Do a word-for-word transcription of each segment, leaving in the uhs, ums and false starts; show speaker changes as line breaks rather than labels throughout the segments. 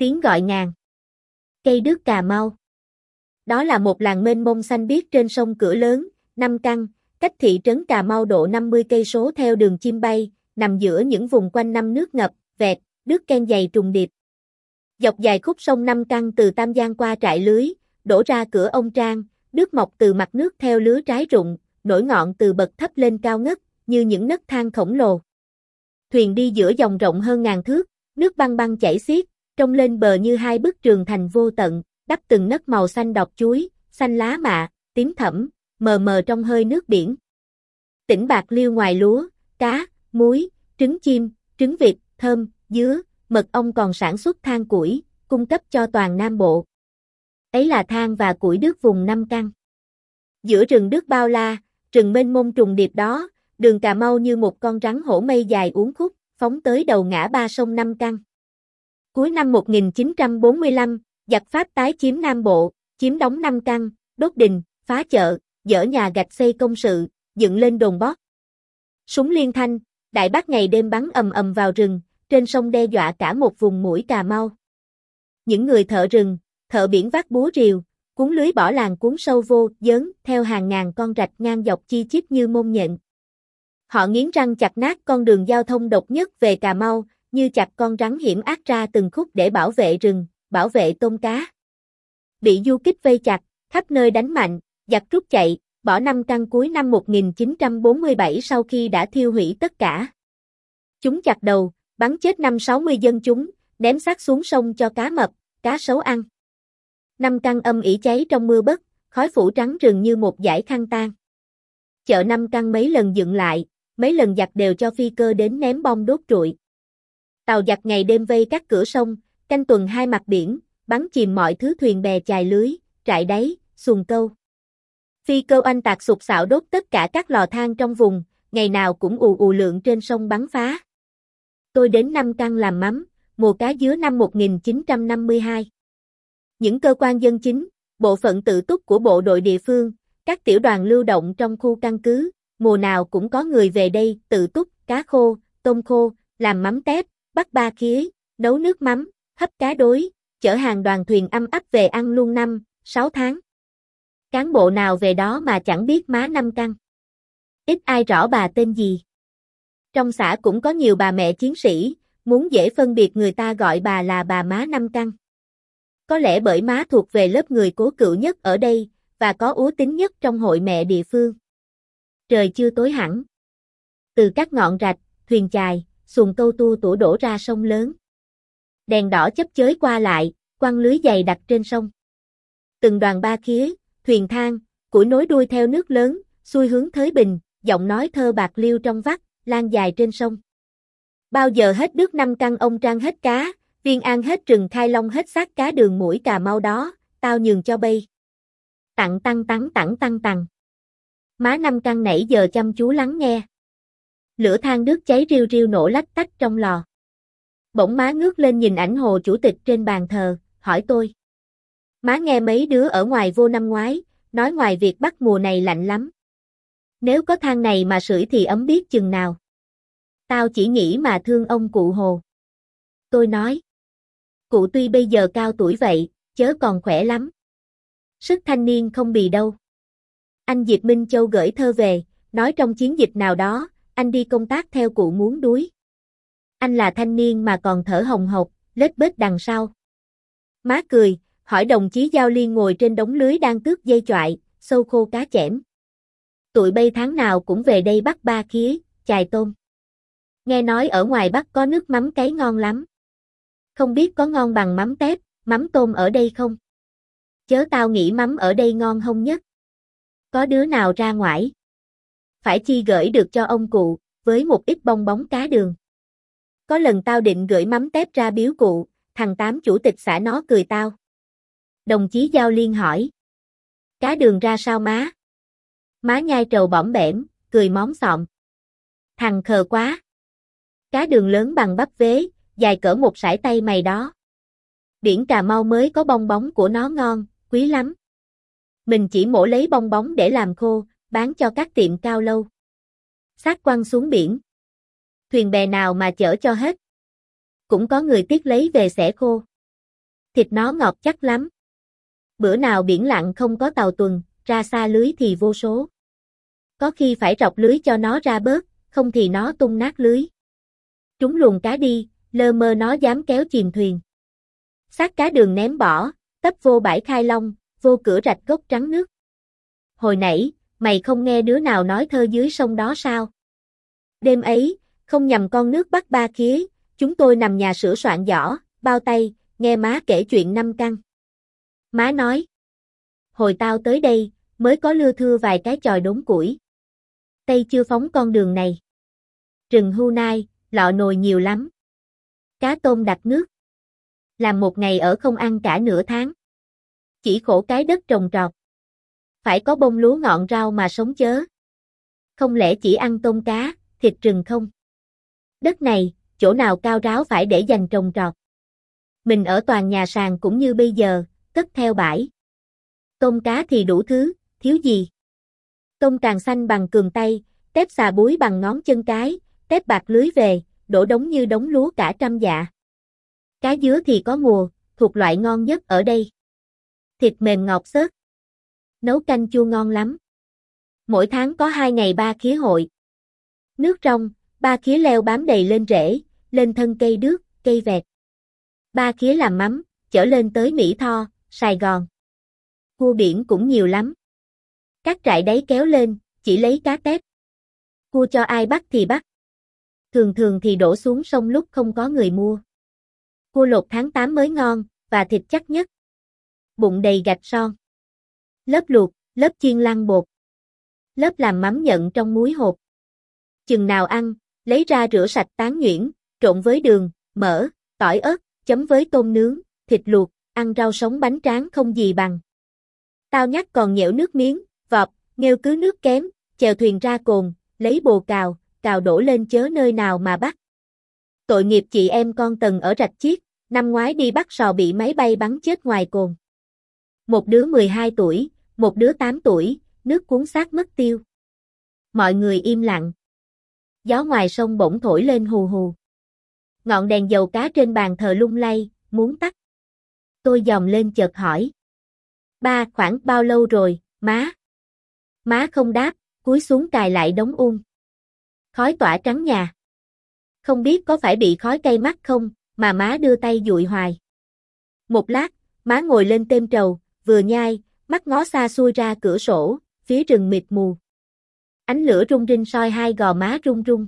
tiếng gọi ngàn. Cây đước Cà Mau. Đó là một làng mênh mông xanh biếc trên sông Cửa Lớn, Năm Căn, cách thị trấn Cà Mau độ năm mươi cây số theo đường chim bay, nằm giữa những vùng quanh năm nước ngập, vẹt, đước ken dày trùng điệp. Dọc dài khúc sông Năm Căn từ Tam Giang qua trại lưới, đổ ra cửa ông Trang, đước mọc từ mặt nước theo lứa trái rụng, nổi ngọn từ bậc thấp lên cao ngất, như những nấc thang khổng lồ. Thuyền đi giữa dòng rộng hơn ngàn thước, nước băng băng chảy xiết, trông lên bờ như hai bức tường thành vô tận, đắp từng nấc màu xanh đọt chuối, xanh lá mạ, tím thẫm, mờ mờ trong hơi nước biển. Tỉnh Bạc Liêu ngoài lúa, cá, muối, trứng chim, trứng vịt, thơm, dứa, mật ong còn sản xuất than củi, cung cấp cho toàn Nam Bộ. Ấy là than và củi đước vùng Năm Căn. Giữa rừng đước bao la, rừng mênh mông trùng điệp đó, đường Cà Mau như một con rắn hổ mây dài uốn khúc, phóng tới đầu ngã ba sông Năm Căn. Cuối năm một nghìn chín trăm bốn mươi lăm, giặc Pháp tái chiếm Nam Bộ, chiếm đóng Năm Căn, đốt đình, phá chợ, dỡ nhà gạch xây công sự, dựng lên đồn bót. Súng liên thanh, đại bác ngày đêm bắn ầm ầm vào rừng, trên sông đe dọa cả một vùng mũi Cà Mau. Những người thợ rừng, thợ biển vác búa rìu, cuốn lưới bỏ làng cuốn sâu vô, dớn, theo hàng ngàn con rạch ngang dọc chi chít như môn nhện. Họ nghiến răng chặt nát con đường giao thông độc nhất về Cà Mau, như chặt con rắn hiểm ác ra từng khúc để bảo vệ rừng, bảo vệ tôm cá. Bị du kích vây chặt, khắp nơi đánh mạnh, giặc rút chạy, bỏ Năm Căn cuối năm một nghìn chín trăm bốn mươi bảy sau khi đã thiêu hủy tất cả. Chúng chặt đầu, bắn chết năm sáu mươi dân chúng, ném xác xuống sông cho cá mập, cá sấu ăn. Năm Căn âm ỉ cháy trong mưa bất, khói phủ trắng rừng như một dải khăn tang. Chợ Năm Căn mấy lần dựng lại, mấy lần giặc đều cho phi cơ đến ném bom đốt trụi. Tàu giặc ngày đêm vây các cửa sông, canh tuần hai mặt biển, bắn chìm mọi thứ thuyền bè chài lưới, trại đáy, xuồng câu. Phi cơ oanh tạc sục sạo đốt tất cả các lò than trong vùng, ngày nào cũng ù ù lượn trên sông bắn phá. Tôi đến Năm Căn làm mắm, mùa cá dứa năm một nghìn chín trăm năm mươi hai. Những cơ quan dân chính, bộ phận tự túc của bộ đội địa phương, các tiểu đoàn lưu động trong khu căn cứ, mùa nào cũng có người về đây tự túc, cá khô, tôm khô, làm mắm tép, bắt ba khía, nấu nước mắm, hấp cá đối, chở hàng đoàn thuyền âm ấp về ăn luôn năm, sáu tháng. Cán bộ nào về đó mà chẳng biết má Năm Căn. Ít ai rõ bà tên gì. Trong xã cũng có nhiều bà mẹ chiến sĩ, muốn dễ phân biệt người ta gọi bà là bà má Năm Căn. Có lẽ bởi má thuộc về lớp người cố cựu nhất ở đây, và có úa tín nhất trong hội mẹ địa phương. Trời chưa tối hẳn. Từ các ngọn rạch, thuyền chài, xuồng câu tua tủa đổ ra sông lớn. Đèn đỏ chấp chới qua lại, quăng lưới dày đặt trên sông. Từng đoàn ba khía, thuyền thang, củi nối đuôi theo nước lớn, xuôi hướng Thới Bình, giọng nói thơ Bạc Liêu trong vắt, lan dài trên sông. Bao giờ hết đước Năm Căn ông Trang hết cá, Viên An hết rừng Khai Long hết xác cá đường mũi Cà Mau đó, tao nhường cho bây. Tặng tăng tắng tặng tăng tằng. Má Năm Căn nãy giờ chăm chú lắng nghe. Lửa than đước cháy riu riu nổ lách tách trong lò. Bỗng má ngước lên nhìn ảnh Hồ Chủ tịch trên bàn thờ, hỏi tôi. Má nghe mấy đứa ở ngoài vô năm ngoái, nói ngoài việc Bắc mùa này lạnh lắm. Nếu có than này mà sưởi thì ấm biết chừng nào. Tao chỉ nghĩ mà thương ông cụ Hồ. Tôi nói. Cụ tuy bây giờ cao tuổi vậy, chớ còn khỏe lắm. Sức thanh niên không bì đâu. Anh Diệp Minh Châu gửi thơ về, nói trong chiến dịch nào đó, anh đi công tác theo cụ muốn đuối. Anh là thanh niên mà còn thở hồng hộc, lết bết đằng sau. Má cười, hỏi đồng chí Giao Liên ngồi trên đống lưới đang tước dây choại, sâu khô cá chẽm. Tụi bay tháng nào cũng về đây bắt ba khía, chài tôm. Nghe nói ở ngoài Bắc có nước mắm cấy ngon lắm. Không biết có ngon bằng mắm tép, mắm tôm ở đây không? Chớ tao nghĩ mắm ở đây ngon hông nhất. Có đứa nào ra ngoài? Phải chi gửi được cho ông cụ, với một ít bong bóng cá đường. Có lần tao định gửi mắm tép ra biếu cụ, thằng Tám chủ tịch xã nó cười tao. Đồng chí Giao Liên hỏi. Cá đường ra sao má? Má nhai trầu bõm bẻm, cười móm xọm. Thằng khờ quá. Cá đường lớn bằng bắp vế, dài cỡ một sải tay mày đó. Biển Cà Mau mới có bong bóng của nó ngon, quý lắm. Mình chỉ mổ lấy bong bóng để làm khô, bán cho các tiệm cao lâu. Xác quăng xuống biển. Thuyền bè nào mà chở cho hết. Cũng có người tiếc lấy về xẻ khô. Thịt nó ngọt chắc lắm. Bữa nào biển lặng không có tàu tuần, ra xa lưới thì vô số. Có khi phải rọc lưới cho nó ra bớt, không thì nó tung nát lưới. Trúng luồng cá đi, lơ mơ nó dám kéo chìm thuyền. Xác cá đường ném bỏ, tấp vô bãi Khai Long, vô cửa rạch gốc trắng nước. Hồi nãy, mày không nghe đứa nào nói thơ dưới sông đó sao? Đêm ấy, không nhầm con nước Bắc Ba Khía, chúng tôi nằm nhà sửa soạn giỏ, bao tay, nghe má kể chuyện năm căn. Má nói, hồi tao tới đây, mới có lưa thưa vài cái chòi đốn củi. Tây chưa phóng con đường này. Rừng hưu nai, lọ nồi nhiều lắm. Cá tôm đặt nước. Làm một ngày ở không ăn cả nửa tháng. Chỉ khổ cái đất trồng trọt. Phải có bông lúa ngọn rau mà sống chớ. Không lẽ chỉ ăn tôm cá, thịt rừng không? Đất này, chỗ nào cao ráo phải để dành trồng trọt. Mình ở toàn nhà sàn cũng như bây giờ, cất theo bãi. Tôm cá thì đủ thứ, thiếu gì? Tôm càng xanh bằng cườm tay, tép xà búi bằng ngón chân cái, tép bạc lưới về, đổ đống như đống lúa cả trăm dạ. Cá dứa thì có mùa, thuộc loại ngon nhất ở đây. Thịt mềm ngọt xớt. Nấu canh chua ngon lắm. Mỗi tháng có hai ngày ba khía hội. Nước trong, ba khía leo bám đầy lên rễ, lên thân cây đước, cây vẹt. Ba khía làm mắm, chở lên tới Mỹ Tho, Sài Gòn. Cua biển cũng nhiều lắm. Các trại đáy kéo lên, chỉ lấy cá tép. Cua cho ai bắt thì bắt. Thường thường thì đổ xuống sông lúc không có người mua. Cua lột tháng tám mới ngon, và thịt chắc nhất. Bụng đầy gạch son. Lớp luộc, lớp chiên lăn bột. Lớp làm mắm nhận trong muối hột. Chừng nào ăn, lấy ra rửa sạch tán nhuyễn, trộn với đường, mỡ, tỏi ớt, chấm với tôm nướng, thịt luộc, ăn rau sống bánh tráng không gì bằng. Tao nhắc còn nhễu nước miếng, vọt, nghêu cứ nước kém, chèo thuyền ra cồn, lấy bồ cào, cào đổ lên chớ nơi nào mà bắt. Tội nghiệp chị em con Tần ở Rạch Chiếc, năm ngoái đi bắt sò bị máy bay bắn chết ngoài cồn. Một đứa mười hai tuổi, một đứa tám tuổi, nước cuốn xác mất tiêu. Mọi người im lặng. Gió ngoài sông bỗng thổi lên hù hù. Ngọn đèn dầu cá trên bàn thờ lung lay, muốn tắt. Tôi dòm lên chợt hỏi. Ba, khoảng bao lâu rồi, má? Má không đáp, cúi xuống cài lại đống un. Khói tỏa trắng nhà. Không biết có phải bị khói cay mắt không, mà má đưa tay dụi hoài. Một lát, má ngồi lên têm trầu, vừa nhai, mắt ngó xa xuôi ra cửa sổ, phía rừng mịt mù. Ánh lửa rung rinh soi hai gò má run run.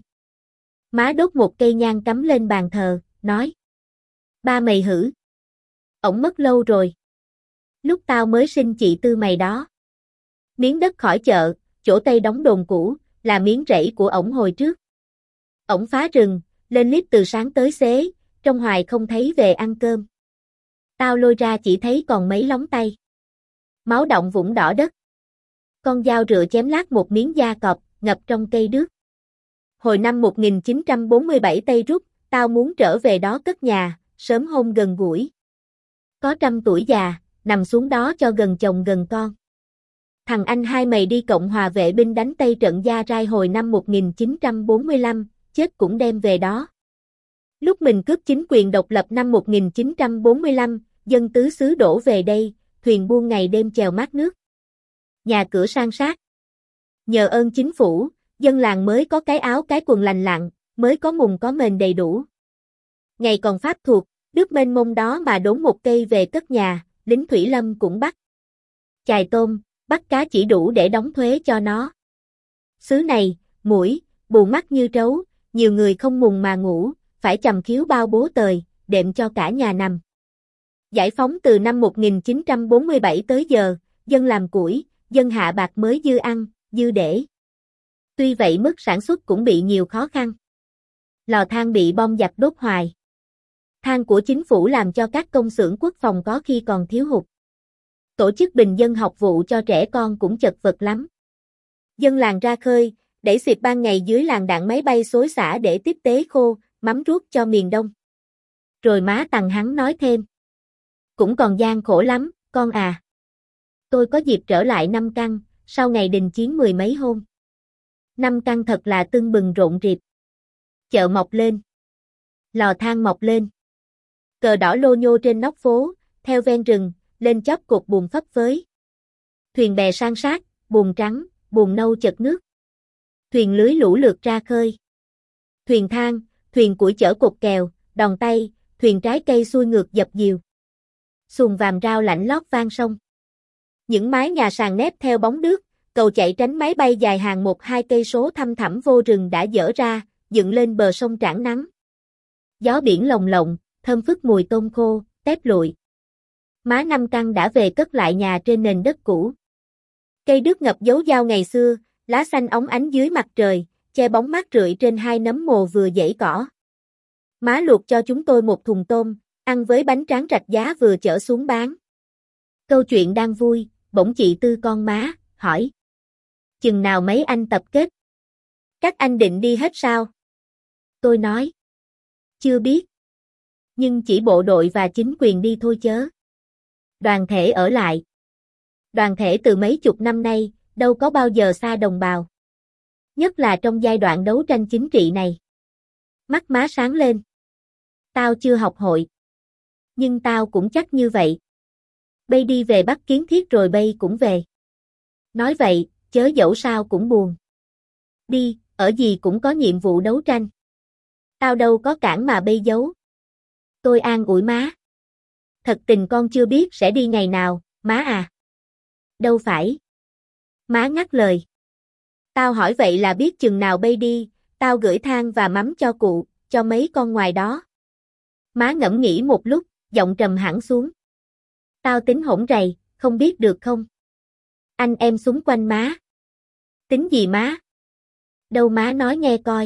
Má đốt một cây nhang cắm lên bàn thờ, nói. Ba mày hử. Ổng mất lâu rồi. Lúc tao mới sinh chị Tư mày đó. Miếng đất khỏi chợ, chỗ Tây đóng đồn cũ, là miếng rẫy của ổng hồi trước. Ổng phá rừng, lên liếp từ sáng tới xế, trong hoài không thấy về ăn cơm. Tao lôi ra chỉ thấy còn mấy lóng tay. Máu đọng vũng đỏ đất. Con dao rựa chém lát một miếng da cọp, ngập trong cây đước. Hồi năm một nghìn chín trăm bốn mươi bảy Tây rút, tao muốn trở về đó cất nhà, sớm hôn gần gũi. Có trăm tuổi già, nằm xuống đó cho gần chồng gần con. Thằng anh hai mày đi Cộng hòa vệ binh đánh Tây trận Gia Rai hồi năm một nghìn chín trăm bốn mươi lăm, chết cũng đem về đó. Lúc mình cướp chính quyền độc lập năm một nghìn chín trăm bốn mươi lăm, dân tứ xứ đổ về đây, thuyền buôn ngày đêm chèo mát nước. Nhà cửa sang sát. Nhờ ơn chính phủ, dân làng mới có cái áo cái quần lành lặn, mới có mùng có mền đầy đủ. Ngày còn Pháp thuộc, nước mênh mông đó mà đốn một cây về cất nhà, lính thủy lâm cũng bắt. Chài tôm, bắt cá chỉ đủ để đóng thuế cho nó. Xứ này, muỗi, bù mắt như trấu, nhiều người không mùng mà ngủ, phải chầm khiếu bao bố tời, đệm cho cả nhà nằm. Giải phóng từ năm một nghìn chín trăm bốn mươi bảy tới giờ, dân làm củi, dân hạ bạc mới dư ăn, dư để. Tuy vậy mức sản xuất cũng bị nhiều khó khăn. Lò than bị bom giặc đốt hoài. Than của chính phủ làm cho các công xưởng quốc phòng có khi còn thiếu hụt. Tổ chức bình dân học vụ cho trẻ con cũng chật vật lắm. Dân làng ra khơi, đẩy xịt ban ngày dưới làn đạn máy bay xối xả để tiếp tế khô, mắm ruốc cho miền Đông. Rồi má Tằng hắn nói thêm. Cũng còn gian khổ lắm, con à. Tôi có dịp trở lại Năm Căn, sau ngày đình chiến mười mấy hôm. Năm Căn thật là tưng bừng rộn rịp. Chợ mọc lên. Lò than mọc lên. Cờ đỏ lô nhô trên nóc phố, theo ven rừng, lên chóp cột buồm phấp phới. Thuyền bè san sát, buồm trắng, buồm nâu chật nước. Thuyền lưới lũ lượt ra khơi. Thuyền thang, thuyền củi chở cột kèo, đòn tay, thuyền trái cây xuôi ngược dập dìu. Xuồng vàm rao lãnh lót vang sông. Những mái nhà sàn nép theo bóng nước, cầu chạy tránh máy bay dài hàng một hai cây số thăm thẳm vô rừng đã dở ra, dựng lên bờ sông trảng nắng. Gió biển lồng lộng, thơm phức mùi tôm khô, tép lụi. Má Năm Căn đã về cất lại nhà trên nền đất cũ. Cây đước ngập dấu dao ngày xưa, lá xanh óng ánh dưới mặt trời, che bóng mát rượi trên hai nấm mồ vừa dãy cỏ. Má luộc cho chúng tôi một thùng tôm, ăn với bánh tráng rạch giá vừa chở xuống bán. Câu chuyện đang vui, bỗng chị Tư con má, hỏi. Chừng nào mấy anh tập kết? Các anh định đi hết sao? Tôi nói. Chưa biết. Nhưng chỉ bộ đội và chính quyền đi thôi chớ. Đoàn thể ở lại. Đoàn thể từ mấy chục năm nay, đâu có bao giờ xa đồng bào. Nhất là trong giai đoạn đấu tranh chính trị này. Mắt má sáng lên. Tao chưa học hội. Nhưng tao cũng chắc như vậy. Bây đi về Bắc Kiến Thiết rồi bây cũng về. Nói vậy, chớ dẫu sao cũng buồn. Đi, ở gì cũng có nhiệm vụ đấu tranh. Tao đâu có cản mà bây giấu. Tôi an ủi má. Thật tình con chưa biết sẽ đi ngày nào, má à. Đâu phải. Má ngắt lời. Tao hỏi vậy là biết chừng nào bây đi, tao gửi than và mắm cho cụ, cho mấy con ngoài đó. Má ngẫm nghĩ một lúc, giọng trầm hẳn xuống. Tao tính hỗn rầy, không biết được không? Anh em xung quanh má. Tính gì má? Đâu má nói nghe coi.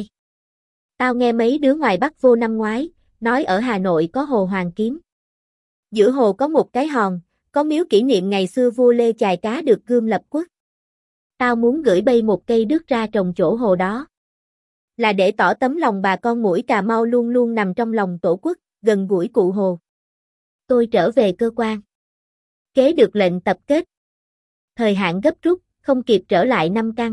Tao nghe mấy đứa ngoài Bắc vô năm ngoái, nói ở Hà Nội có hồ Hoàng Kiếm. Giữa hồ có một cái hòn, có miếu kỷ niệm ngày xưa vua Lê chài cá được gươm lập quốc. Tao muốn gửi bây một cây đước ra trồng chỗ hồ đó. Là để tỏ tấm lòng bà con mũi Cà Mau luôn luôn nằm trong lòng tổ quốc, gần gũi cụ hồ. Tôi trở về cơ quan. Kế được lệnh tập kết. Thời hạn gấp rút, không kịp trở lại Năm Căn.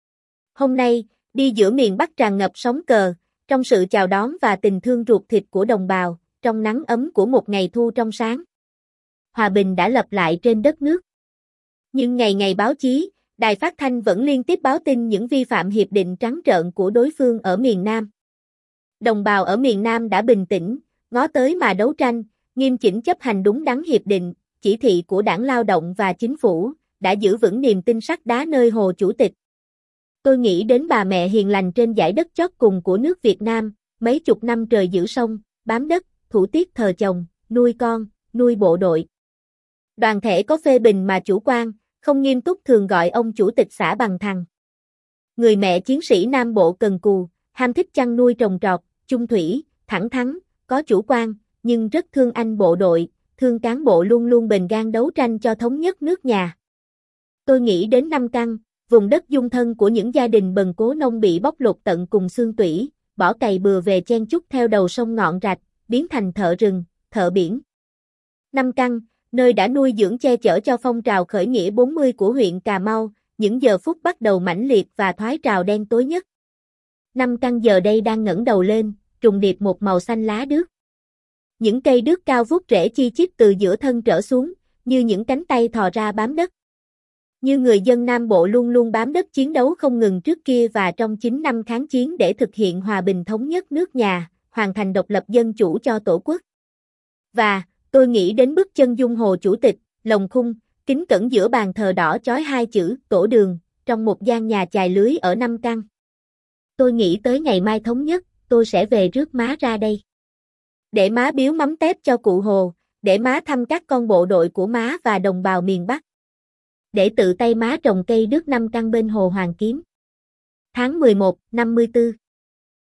Hôm nay, đi giữa miền Bắc tràn ngập sóng cờ, trong sự chào đón và tình thương ruột thịt của đồng bào, trong nắng ấm của một ngày thu trong sáng. Hòa bình đã lập lại trên đất nước. Nhưng ngày ngày báo chí, đài phát thanh vẫn liên tiếp báo tin những vi phạm hiệp định trắng trợn của đối phương ở miền Nam. Đồng bào ở miền Nam đã bình tĩnh, ngó tới mà đấu tranh, nghiêm chỉnh chấp hành đúng đắn hiệp định, chỉ thị của Đảng Lao động và Chính phủ, đã giữ vững niềm tin sắt đá nơi Hồ Chủ tịch. Tôi nghĩ đến bà mẹ hiền lành trên dải đất chót cùng của nước Việt Nam, mấy chục năm trời giữ sông, bám đất, thủ tiết thờ chồng, nuôi con, nuôi bộ đội. Đoàn thể có phê bình mà chủ quan, không nghiêm túc thường gọi ông chủ tịch xã bằng thằng. Người mẹ chiến sĩ Nam Bộ cần cù, ham thích chăn nuôi trồng trọt, chung thủy, thẳng thắn, có chủ quan, nhưng rất thương anh bộ đội, thương cán bộ luôn luôn bền gan đấu tranh cho thống nhất nước nhà. Tôi nghĩ đến Năm Căn, vùng đất dung thân của những gia đình bần cố nông bị bóc lột tận cùng xương tủy, bỏ cày bừa về chen chúc theo đầu sông ngọn rạch, biến thành thợ rừng, thợ biển. Năm Căn, nơi đã nuôi dưỡng che chở cho phong trào khởi nghĩa bốn mươi của huyện Cà Mau, những giờ phút bắt đầu mãnh liệt và thoái trào đen tối nhất. Năm Căn giờ đây đang ngẩng đầu lên, trùng điệp một màu xanh lá đước. Những cây đước cao vút rễ chi chít từ giữa thân trở xuống, như những cánh tay thò ra bám đất. Như người dân Nam Bộ luôn luôn bám đất chiến đấu không ngừng trước kia và trong chín năm kháng chiến để thực hiện hòa bình thống nhất nước nhà, hoàn thành độc lập dân chủ cho Tổ quốc. Và, tôi nghĩ đến bức chân dung Hồ Chủ tịch, lồng khung, kính cẩn giữa bàn thờ đỏ chói hai chữ Tổ đường, trong một gian nhà chài lưới ở Năm Căn. Tôi nghĩ tới ngày mai thống nhất, tôi sẽ về rước má ra đây. Để má biếu mắm tép cho cụ Hồ, để má thăm các con bộ đội của má và đồng bào miền Bắc. Để tự tay má trồng cây đước Năm Căn bên Hồ Hoàng Kiếm. Tháng mười một, năm mươi tư